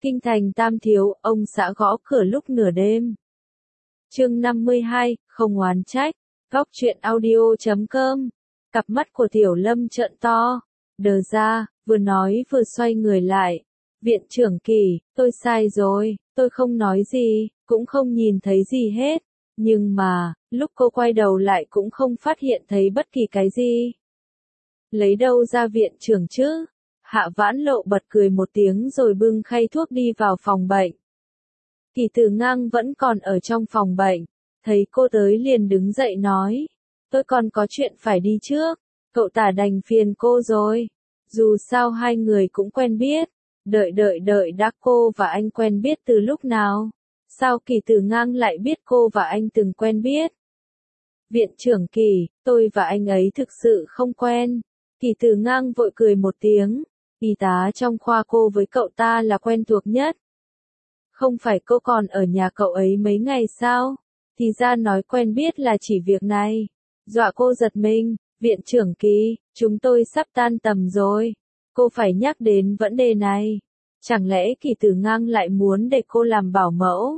Kinh thành Tam Thiếu, ông xã gõ cửa lúc nửa đêm. Chương 52, không oán trách. Góc truyện audio.com. Cặp mắt của Tiểu Lâm trợn to. Đờ ra, vừa nói vừa xoay người lại. Viện trưởng Kỳ, tôi sai rồi, tôi không nói gì, cũng không nhìn thấy gì hết. Nhưng mà, lúc cô quay đầu lại cũng không phát hiện thấy bất kỳ cái gì. Lấy đâu ra viện trưởng chứ? Hạ Vãn Lộ bật cười một tiếng rồi bưng khay thuốc đi vào phòng bệnh. Kỳ Tử Ngang vẫn còn ở trong phòng bệnh, thấy cô tới liền đứng dậy nói, tôi còn có chuyện phải đi trước, cậu Tả đành phiền cô rồi, dù sao hai người cũng quen biết, đợi đã, cô và anh quen biết từ lúc nào? Sao Kỳ Tử Ngang lại biết cô và anh từng quen biết? Viện trưởng Kỳ, tôi và anh ấy thực sự không quen. Kỳ Tử Ngang vội cười một tiếng, y tá trong khoa cô với cậu ta là quen thuộc nhất. Không phải cô còn ở nhà cậu ấy mấy ngày sao? Thì ra nói quen biết là chỉ việc này. Dọa cô giật mình, viện trưởng Kỳ, chúng tôi sắp tan tầm rồi. Cô phải nhắc đến vấn đề này. Chẳng lẽ Kỳ Tử Ngang lại muốn để cô làm bảo mẫu?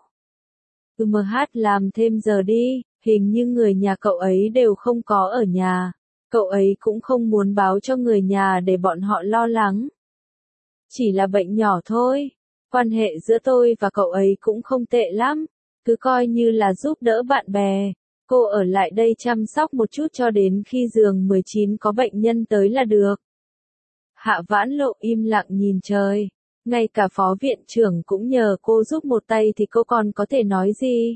Làm thêm giờ đi, hình như người nhà cậu ấy đều không có ở nhà. Cậu ấy cũng không muốn báo cho người nhà để bọn họ lo lắng. Chỉ là bệnh nhỏ thôi. Quan hệ giữa tôi và cậu ấy cũng không tệ lắm. Cứ coi như là giúp đỡ bạn bè. Cô ở lại đây chăm sóc một chút cho đến khi giường 19 có bệnh nhân tới là được. Hạ Vãn Lộ im lặng nhìn trời. Ngay cả phó viện trưởng cũng nhờ cô giúp một tay thì cô còn có thể nói gì?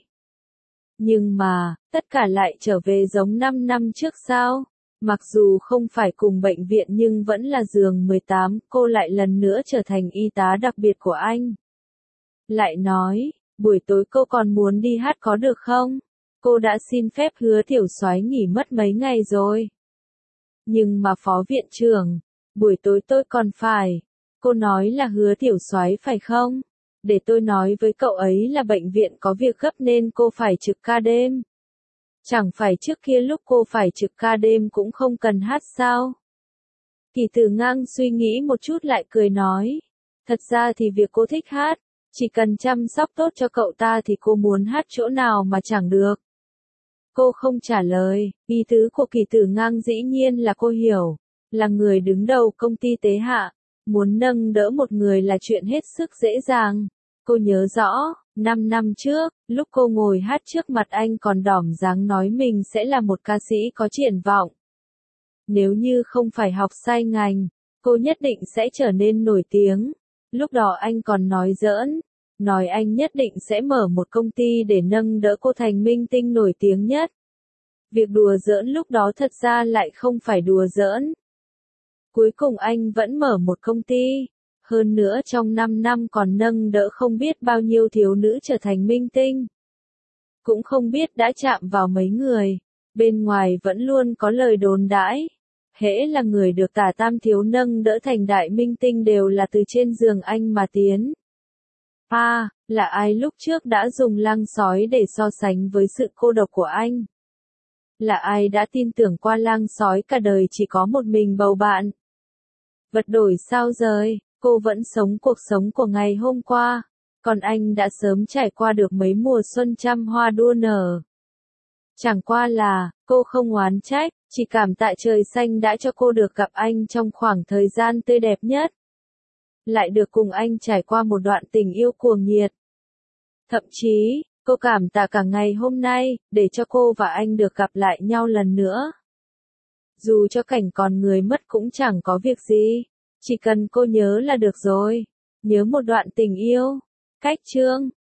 Nhưng mà, tất cả lại trở về giống 5 năm trước sao? Mặc dù không phải cùng bệnh viện nhưng vẫn là giường 18, cô lại lần nữa trở thành y tá đặc biệt của anh. Lại nói, buổi tối cô còn muốn đi hát có được không? Cô đã xin phép Hứa Tiểu Soái nghỉ mất mấy ngày rồi. Nhưng mà phó viện trưởng, buổi tối tôi còn phải. Cô nói là Hứa Tiểu Soái phải không? Để tôi nói với cậu ấy là bệnh viện có việc gấp nên cô phải trực ca đêm. Chẳng phải trước kia lúc cô phải trực ca đêm cũng không cần hát sao? Kỳ Tử Ngang suy nghĩ một chút lại cười nói. Thật ra thì việc cô thích hát, chỉ cần chăm sóc tốt cho cậu ta thì cô muốn hát chỗ nào mà chẳng được. Cô không trả lời, ý tứ của Kỳ Tử Ngang dĩ nhiên là cô hiểu. Là người đứng đầu công ty Tế Hạ, muốn nâng đỡ một người là chuyện hết sức dễ dàng. Cô nhớ rõ, 5 năm trước, lúc cô ngồi hát trước mặt anh còn đỏm dáng nói mình sẽ là một ca sĩ có triển vọng. Nếu như không phải học sai ngành, cô nhất định sẽ trở nên nổi tiếng. Lúc đó anh còn nói giỡn, nói anh nhất định sẽ mở một công ty để nâng đỡ cô thành minh tinh nổi tiếng nhất. Việc đùa giỡn lúc đó thật ra lại không phải đùa giỡn. Cuối cùng anh vẫn mở một công ty. Hơn nữa trong 5 năm còn nâng đỡ không biết bao nhiêu thiếu nữ trở thành minh tinh. Cũng không biết đã chạm vào mấy người. Bên ngoài vẫn luôn có lời đồn đãi. Hễ là người được Tả Tam Thiếu nâng đỡ thành đại minh tinh đều là từ trên giường anh mà tiến. Là ai lúc trước đã dùng Lang Sói để so sánh với sự cô độc của anh? Là ai đã tin tưởng qua Lang Sói cả đời chỉ có một mình bầu bạn? Vật đổi sao rời, cô vẫn sống cuộc sống của ngày hôm qua, còn anh đã sớm trải qua được mấy mùa xuân trăm hoa đua nở. Chẳng qua là, cô không oán trách, chỉ cảm tạ trời xanh đã cho cô được gặp anh trong khoảng thời gian tươi đẹp nhất. Lại được cùng anh trải qua một đoạn tình yêu cuồng nhiệt. Thậm chí, cô cảm tạ cả ngày hôm nay, để cho cô và anh được gặp lại nhau lần nữa. Dù cho cảnh còn người mất cũng chẳng có việc gì, chỉ cần cô nhớ là được rồi. Nhớ một đoạn tình yêu. Cách chương